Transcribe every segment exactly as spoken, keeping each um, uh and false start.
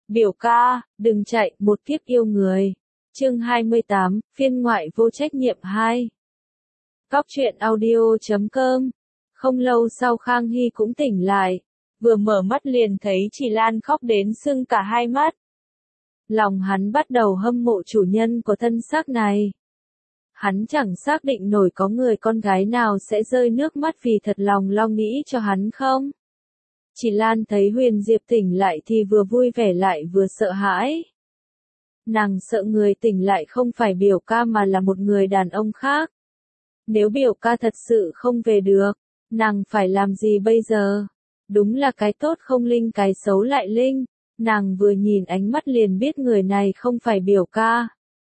Biểu ca, đừng chạy, một kiếp yêu người. Chương hai mươi tám, phiên ngoại vô trách nhiệm hai. Cóc truyện audio chấm com. Không lâu sau Khang Hy cũng tỉnh lại, vừa mở mắt liền thấy Chỉ Lan khóc đến sưng cả hai mắt. Lòng hắn bắt đầu hâm mộ chủ nhân của thân xác này. Hắn chẳng xác định nổi có người con gái nào sẽ rơi nước mắt vì thật lòng lo nghĩ cho hắn không. Chỉ Lan thấy Huyền Diệp tỉnh lại thì vừa vui vẻ lại vừa sợ hãi. Nàng sợ người tỉnh lại không phải biểu ca mà là một người đàn ông khác. Nếu biểu ca thật sự không về được, nàng phải làm gì bây giờ? Đúng là cái tốt không linh cái xấu lại linh, nàng vừa nhìn ánh mắt liền biết người này không phải biểu ca.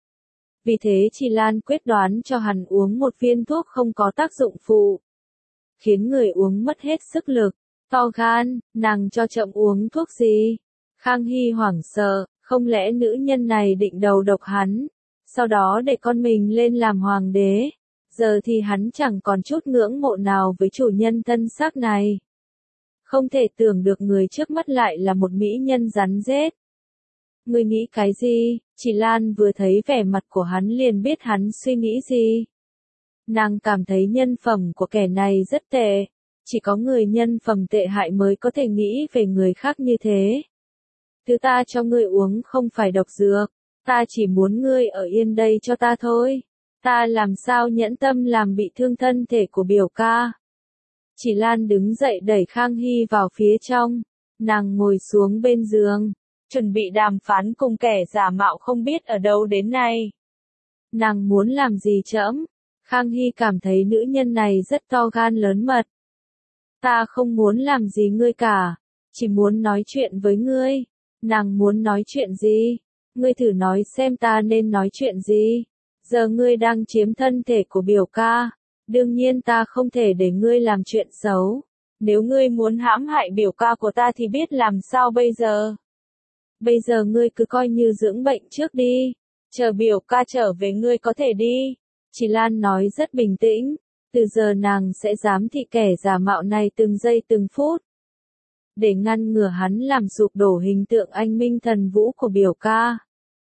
Vì thế Chỉ Lan quyết đoán cho hắn uống một viên thuốc không có tác dụng phụ, khiến người uống mất hết sức lực. To gan, nàng cho chậm uống thuốc gì? Khang Hy hoảng sợ, không lẽ nữ nhân này định đầu độc hắn, sau đó để con mình lên làm hoàng đế? Giờ thì hắn chẳng còn chút ngưỡng mộ nào với chủ nhân thân xác này. Không thể tưởng được người trước mắt lại là một mỹ nhân rắn rết. Ngươi nghĩ cái gì? Chỉ Lan vừa thấy vẻ mặt của hắn liền biết hắn suy nghĩ gì. Nàng cảm thấy nhân phẩm của kẻ này rất tệ. Chỉ có người nhân phẩm tệ hại mới có thể nghĩ về người khác như thế. Thứ ta cho ngươi uống không phải độc dược, ta chỉ muốn ngươi ở yên đây cho ta thôi. Ta làm sao nhẫn tâm làm bị thương thân thể của biểu ca. Chỉ Lan đứng dậy đẩy Khang Hy vào phía trong, nàng ngồi xuống bên giường, chuẩn bị đàm phán cùng kẻ giả mạo không biết ở đâu đến nay. Nàng muốn làm gì trẫm? Khang Hy cảm thấy nữ nhân này rất to gan lớn mật. Ta không muốn làm gì ngươi cả, chỉ muốn nói chuyện với ngươi. Nàng muốn nói chuyện gì? Ngươi thử nói xem ta nên nói chuyện gì? Giờ ngươi đang chiếm thân thể của biểu ca, đương nhiên ta không thể để ngươi làm chuyện xấu. Nếu ngươi muốn hãm hại biểu ca của ta thì biết làm sao bây giờ? Bây giờ ngươi cứ coi như dưỡng bệnh trước đi, chờ biểu ca trở về ngươi có thể đi. Chỉ Lan nói rất bình tĩnh. Từ giờ nàng sẽ giám thị kẻ giả mạo này từng giây từng phút. Để ngăn ngừa hắn làm sụp đổ hình tượng anh minh thần vũ của biểu ca.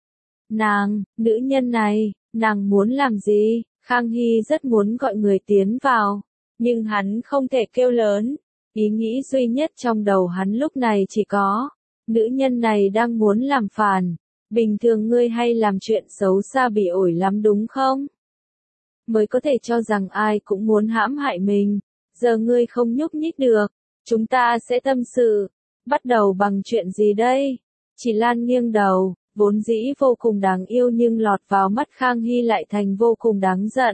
Nàng, nữ nhân này, nàng muốn làm gì? Khang Hy rất muốn gọi người tiến vào, nhưng hắn không thể kêu lớn. Ý nghĩ duy nhất trong đầu hắn lúc này chỉ có, nữ nhân này đang muốn làm phản. Bình thường ngươi hay làm chuyện xấu xa bị ổi lắm đúng không? Mới có thể cho rằng ai cũng muốn hãm hại mình. Giờ ngươi không nhúc nhích được, chúng ta sẽ tâm sự. Bắt đầu bằng chuyện gì đây? Chỉ Lan nghiêng đầu, vốn dĩ vô cùng đáng yêu nhưng lọt vào mắt Khang Hy lại thành vô cùng đáng giận.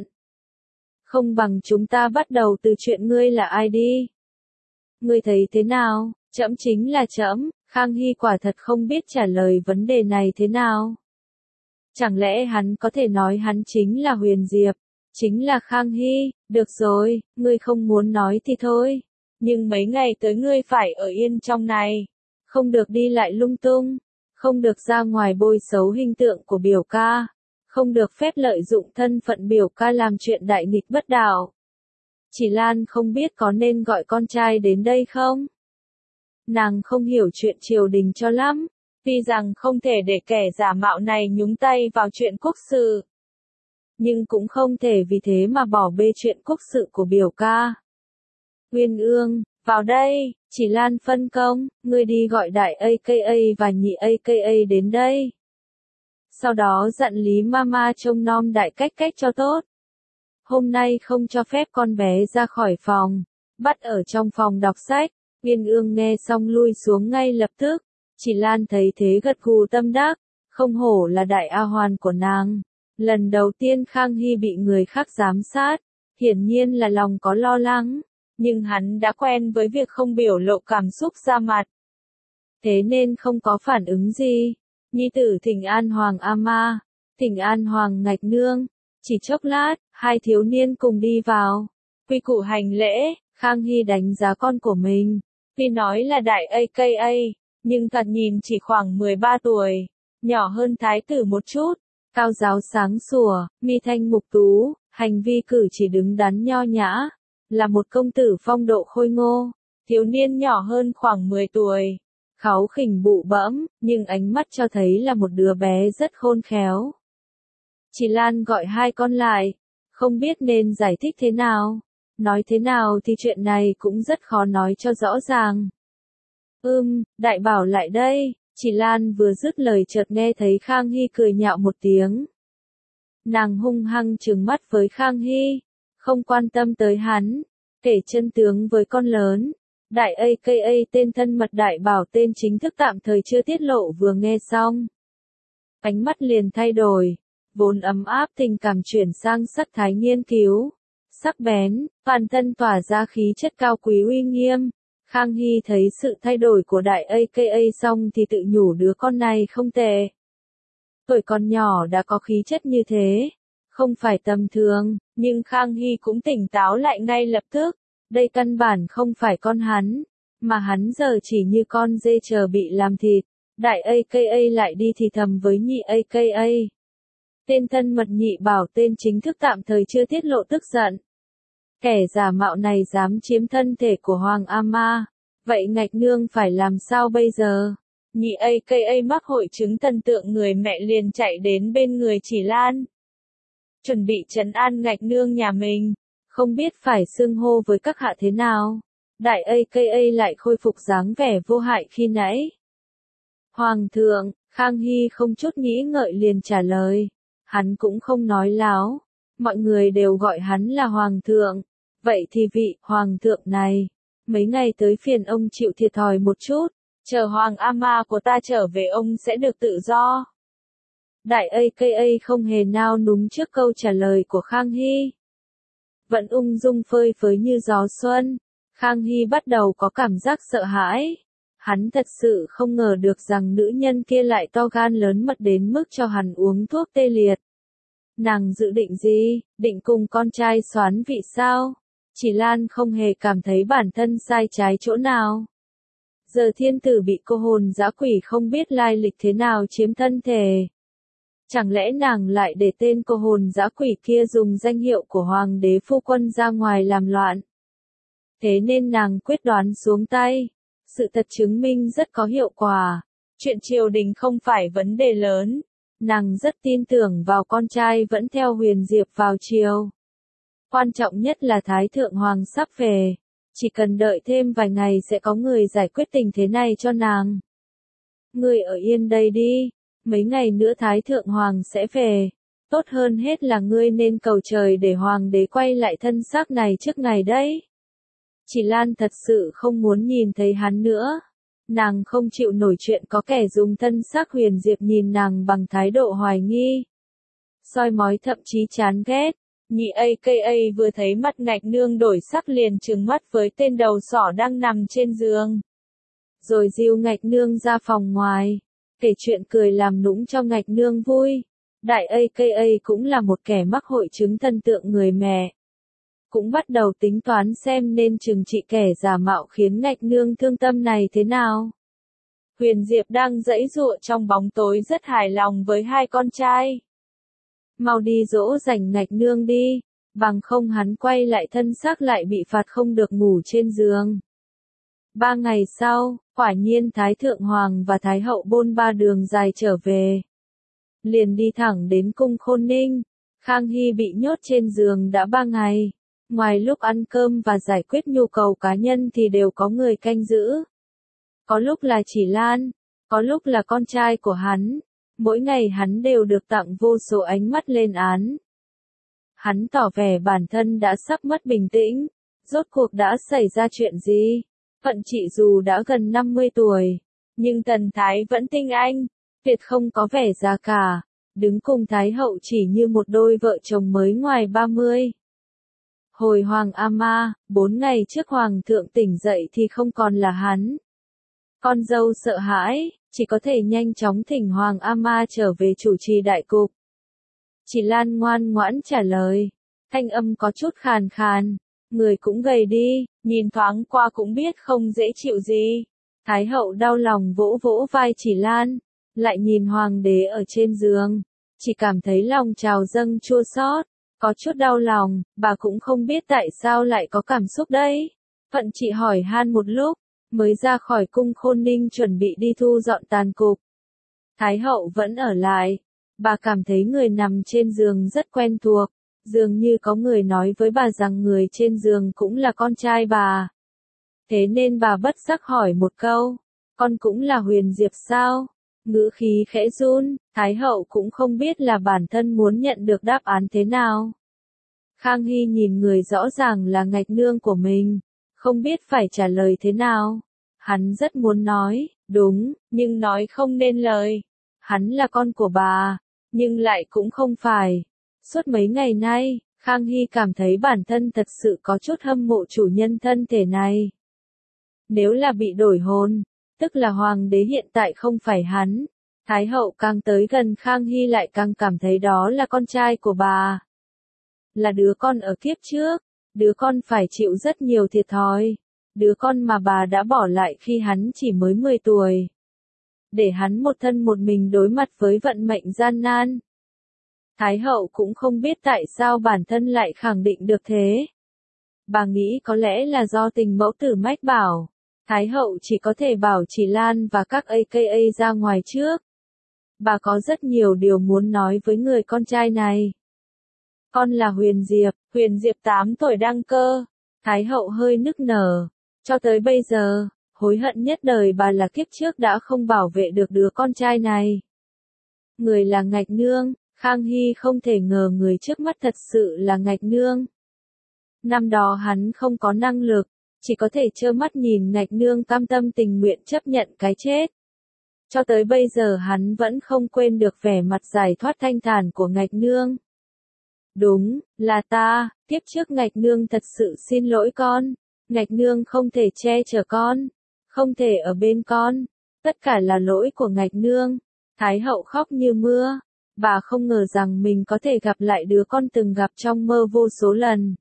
Không bằng chúng ta bắt đầu từ chuyện ngươi là ai đi. Ngươi thấy thế nào? Trẫm chính là trẫm. Khang Hy quả thật không biết trả lời vấn đề này thế nào. Chẳng lẽ hắn có thể nói hắn chính là Huyền Diệp? Chính là Khang Hy, được rồi, ngươi không muốn nói thì thôi. Nhưng mấy ngày tới ngươi phải ở yên trong này. Không được đi lại lung tung. Không được ra ngoài bôi xấu hình tượng của biểu ca. Không được phép lợi dụng thân phận biểu ca làm chuyện đại nghịch bất đạo. Chỉ Lan không biết có nên gọi con trai đến đây không? Nàng không hiểu chuyện triều đình cho lắm. Tuy rằng không thể để kẻ giả mạo này nhúng tay vào chuyện quốc sự. Nhưng cũng không thể vì thế mà bỏ bê chuyện quốc sự của biểu ca. Uyên Ương, vào đây. Chỉ Lan phân công, ngươi đi gọi đại a ca a và nhị a ca a đến đây. Sau đó dặn Lý Mama trông nom đại cách cách cho tốt. Hôm nay không cho phép con bé ra khỏi phòng, bắt ở trong phòng đọc sách. Uyên Ương nghe xong lui xuống ngay lập tức. Chỉ Lan thấy thế gật gù tâm đắc, không hổ là đại A Hoàn của nàng. Lần đầu tiên Khang Hy bị người khác giám sát, hiển nhiên là lòng có lo lắng, nhưng hắn đã quen với việc không biểu lộ cảm xúc ra mặt. Thế nên không có phản ứng gì. Nhi tử thỉnh an Hoàng Ama, thỉnh an Hoàng Ngạch Nương. Chỉ chốc lát, hai thiếu niên cùng đi vào. Quy củ hành lễ, Khang Hy đánh giá con của mình. Tuy nói là đại a ca a, nhưng thật nhìn chỉ khoảng mười ba tuổi, nhỏ hơn thái tử một chút. Cao giáo sáng sủa, mi thanh mục tú, hành vi cử chỉ đứng đắn nho nhã, là một công tử phong độ khôi ngô. Thiếu niên nhỏ hơn khoảng mười tuổi, kháu khỉnh bụ bẫm, nhưng ánh mắt cho thấy là một đứa bé rất khôn khéo. Chị Lan gọi hai con lại, không biết nên giải thích thế nào. Nói thế nào thì chuyện này cũng rất khó nói cho rõ ràng. Ừm, Đại Bảo lại đây, chị Lan vừa dứt lời chợt nghe thấy Khang Hy cười nhạo một tiếng. Nàng hung hăng trừng mắt với Khang Hy, không quan tâm tới hắn, kể chân tướng với con lớn. Đại a ca a tên thân mật Đại Bảo tên chính thức tạm thời chưa tiết lộ vừa nghe xong. Ánh mắt liền thay đổi, vốn ấm áp tình cảm chuyển sang sắc thái nghiên cứu. Sắc bén, toàn thân tỏa ra khí chất cao quý uy nghiêm. Khang Hy thấy sự thay đổi của Đại a ca a xong thì tự nhủ đứa con này không tệ. Tuổi còn nhỏ đã có khí chất như thế, không phải tầm thường, nhưng Khang Hy cũng tỉnh táo lại ngay lập tức. Đây căn bản không phải con hắn, mà hắn giờ chỉ như con dê chờ bị làm thịt. Đại a ca a lại đi thì thầm với nhị a ca a. Tên thân mật nhị bảo tên chính thức tạm thời chưa tiết lộ tức giận. Kẻ giả mạo này dám chiếm thân thể của Hoàng Ama, vậy Ngạch Nương phải làm sao bây giờ? Nhị a ca a mắc hội chứng thần tượng người mẹ liền chạy đến bên người Chỉ Lan. Chuẩn bị trấn an Ngạch Nương nhà mình, không biết phải xưng hô với các hạ thế nào. Đại a ca a lại khôi phục dáng vẻ vô hại khi nãy. Hoàng thượng, Khang Hy không chút nghĩ ngợi liền trả lời. Hắn cũng không nói láo, mọi người đều gọi hắn là Hoàng thượng. Vậy thì vị Hoàng thượng này, mấy ngày tới phiền ông chịu thiệt thòi một chút, chờ Hoàng Ama của ta trở về ông sẽ được tự do. Đại a ca a không hề nao núng trước câu trả lời của Khang Hy. Vẫn ung dung phơi phới như gió xuân, Khang Hy bắt đầu có cảm giác sợ hãi. Hắn thật sự không ngờ được rằng nữ nhân kia lại to gan lớn mật đến mức cho hắn uống thuốc tê liệt. Nàng dự định gì, định cùng con trai xoán vị sao? Chỉ Lan không hề cảm thấy bản thân sai trái chỗ nào. Giờ thiên tử bị cô hồn dã quỷ không biết lai lịch thế nào chiếm thân thể. Chẳng lẽ nàng lại để tên cô hồn dã quỷ kia dùng danh hiệu của hoàng đế phu quân ra ngoài làm loạn? Thế nên nàng quyết đoán xuống tay. Sự thật chứng minh rất có hiệu quả. Chuyện triều đình không phải vấn đề lớn. Nàng rất tin tưởng vào con trai vẫn theo Huyền Diệp vào triều. Quan trọng nhất là Thái Thượng Hoàng sắp về. Chỉ cần đợi thêm vài ngày sẽ có người giải quyết tình thế này cho nàng. Ngươi ở yên đây đi. Mấy ngày nữa Thái Thượng Hoàng sẽ về. Tốt hơn hết là ngươi nên cầu trời để Hoàng đế quay lại thân xác này trước ngày đấy. Chỉ Lan thật sự không muốn nhìn thấy hắn nữa. Nàng không chịu nổi chuyện có kẻ dùng thân xác Huyền Diệp nhìn nàng bằng thái độ hoài nghi. Soi mói thậm chí chán ghét. Nhị a ca a vừa thấy mặt Ngạch Nương đổi sắc liền trừng mắt với tên đầu sỏ đang nằm trên giường. Rồi dìu Ngạch Nương ra phòng ngoài. Kể chuyện cười làm nũng cho Ngạch Nương vui. Đại a ca a cũng là một kẻ mắc hội chứng thần tượng người mẹ. Cũng bắt đầu tính toán xem nên trừng trị kẻ giả mạo khiến Ngạch Nương thương tâm này thế nào. Huyền Diệp đang giãy giụa trong bóng tối rất hài lòng với hai con trai. Mau đi dỗ dành Ngạch Nương đi, bằng không hắn quay lại thân xác lại bị phạt không được ngủ trên giường. Ba ngày sau, quả nhiên Thái Thượng Hoàng và Thái Hậu bôn ba đường dài trở về. Liền đi thẳng đến cung Khôn Ninh. Khang Hy bị nhốt trên giường đã ba ngày. Ngoài lúc ăn cơm và giải quyết nhu cầu cá nhân thì đều có người canh giữ. Có lúc là Chỉ Lan, có lúc là con trai của hắn. Mỗi ngày hắn đều được tặng vô số ánh mắt lên án. Hắn tỏ vẻ bản thân đã sắp mất bình tĩnh. Rốt cuộc đã xảy ra chuyện gì? Phận chị dù đã gần năm mươi tuổi, nhưng thần thái vẫn tinh anh, tuyệt không có vẻ già cả. Đứng cùng Thái Hậu chỉ như một đôi vợ chồng mới ngoài ba mươi. Hồi Hoàng Ama, bốn ngày trước Hoàng thượng tỉnh dậy thì không còn là hắn. Con dâu sợ hãi, chỉ có thể nhanh chóng thỉnh Hoàng Ama trở về chủ trì đại cục. Chỉ Lan ngoan ngoãn trả lời, thanh âm có chút khàn khàn, người cũng gầy đi, nhìn thoáng qua cũng biết không dễ chịu gì. Thái Hậu đau lòng vỗ vỗ vai Chỉ Lan, lại nhìn Hoàng đế ở trên giường, chỉ cảm thấy lòng trào dâng chua xót. Có chút đau lòng, bà cũng không biết tại sao lại có cảm xúc đấy. Phận chị hỏi han một lúc, mới ra khỏi cung Khôn Ninh chuẩn bị đi thu dọn tàn cục. Thái hậu vẫn ở lại, bà cảm thấy người nằm trên giường rất quen thuộc, dường như có người nói với bà rằng người trên giường cũng là con trai bà. Thế nên bà bất giác hỏi một câu, con cũng là Huyền Diệp sao? Ngữ khí khẽ run, Thái hậu cũng không biết là bản thân muốn nhận được đáp án thế nào. Khang Hy nhìn người rõ ràng là Ngạch Nương của mình, không biết phải trả lời thế nào. Hắn rất muốn nói, đúng, nhưng nói không nên lời. Hắn là con của bà, nhưng lại cũng không phải. Suốt mấy ngày nay, Khang Hy cảm thấy bản thân thật sự có chút hâm mộ chủ nhân thân thể này. Nếu là bị đổi hồn, tức là hoàng đế hiện tại không phải hắn. Thái hậu càng tới gần Khang Hy lại càng cảm thấy đó là con trai của bà. Là đứa con ở kiếp trước, đứa con phải chịu rất nhiều thiệt thòi. Đứa con mà bà đã bỏ lại khi hắn chỉ mới mười tuổi. Để hắn một thân một mình đối mặt với vận mệnh gian nan. Thái hậu cũng không biết tại sao bản thân lại khẳng định được thế. Bà nghĩ có lẽ là do tình mẫu tử mách bảo. Thái hậu chỉ có thể bảo Chỉ Lan và các a ca a ra ngoài trước. Bà có rất nhiều điều muốn nói với người con trai này. Con là Huyền Diệp, Huyền Diệp tám tuổi đăng cơ. Thái hậu hơi nức nở. Cho tới bây giờ, hối hận nhất đời bà là kiếp trước đã không bảo vệ được đứa con trai này. Người là Ngạch Nương, Khang Hy không thể ngờ người trước mắt thật sự là Ngạch Nương. Năm đó hắn không có năng lực, chỉ có thể trơ mắt nhìn Ngạch Nương cam tâm tình nguyện chấp nhận cái chết. Cho tới bây giờ hắn vẫn không quên được vẻ mặt giải thoát thanh thản của Ngạch Nương. Đúng, là ta, kiếp trước Ngạch Nương thật sự xin lỗi con. Ngạch Nương không thể che chở con, không thể ở bên con, tất cả là lỗi của Ngạch Nương. Thái hậu khóc như mưa, bà không ngờ rằng mình có thể gặp lại đứa con từng gặp trong mơ vô số lần.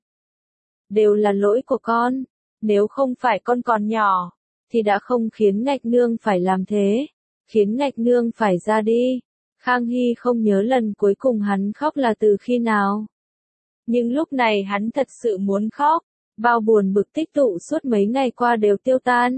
Đều là lỗi của con, nếu không phải con còn nhỏ, thì đã không khiến Ngạch Nương phải làm thế, khiến Ngạch Nương phải ra đi. Khang Hy không nhớ lần cuối cùng hắn khóc là từ khi nào. Nhưng lúc này hắn thật sự muốn khóc. Bao buồn bực tích tụ suốt mấy ngày qua đều tiêu tan.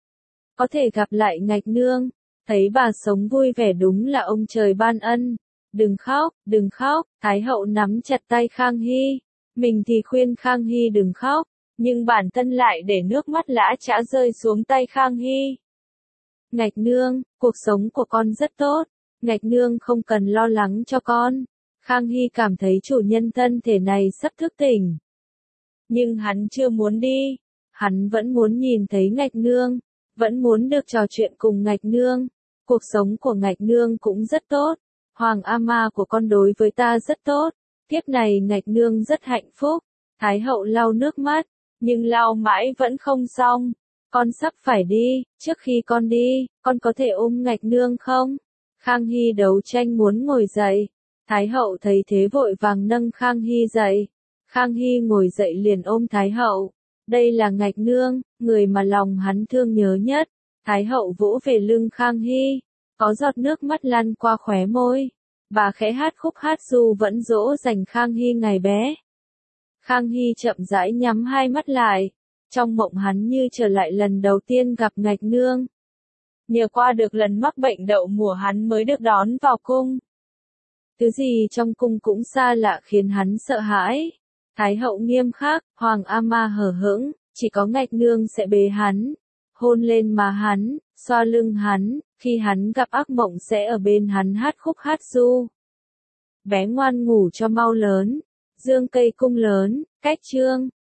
Có thể gặp lại Ngạch Nương, thấy bà sống vui vẻ đúng là ông trời ban ân. Đừng khóc, đừng khóc, Thái hậu nắm chặt tay Khang Hy. Mình thì khuyên Khang Hy đừng khóc, nhưng bản thân lại để nước mắt lã chã rơi xuống tay Khang Hy. Ngạch Nương, cuộc sống của con rất tốt, Ngạch Nương không cần lo lắng cho con. Khang Hy cảm thấy chủ nhân thân thể này sắp thức tỉnh. Nhưng hắn chưa muốn đi, hắn vẫn muốn nhìn thấy Ngạch Nương, vẫn muốn được trò chuyện cùng Ngạch Nương. Cuộc sống của Ngạch Nương cũng rất tốt, Hoàng A Ma của con đối với ta rất tốt, kiếp này Ngạch Nương rất hạnh phúc. Thái hậu lau nước mắt, nhưng lau mãi vẫn không xong. Con sắp phải đi, trước khi con đi, con có thể ôm Ngạch Nương không? Khang Hy đấu tranh muốn ngồi dậy, Thái hậu thấy thế vội vàng nâng Khang Hy dậy. Khang Hy ngồi dậy liền ôm Thái hậu. Đây là Ngạch Nương, người mà lòng hắn thương nhớ nhất. Thái hậu vỗ về lưng Khang Hy, có giọt nước mắt lăn qua khóe môi. Bà khẽ hát khúc hát ru vẫn dỗ dành Khang Hy ngày bé. Khang Hy chậm rãi nhắm hai mắt lại. Trong mộng hắn như trở lại lần đầu tiên gặp Ngạch Nương. Nhờ qua được lần mắc bệnh đậu mùa hắn mới được đón vào cung. Thứ gì trong cung cũng xa lạ khiến hắn sợ hãi. Thái hậu nghiêm khắc, Hoàng A Ma hờ hững, chỉ có Ngạch Nương sẽ bế hắn, hôn lên má hắn, xoa lưng hắn, khi hắn gặp ác mộng sẽ ở bên hắn hát khúc hát ru. Bé ngoan ngủ cho mau lớn, dương cây cung lớn, cách chương.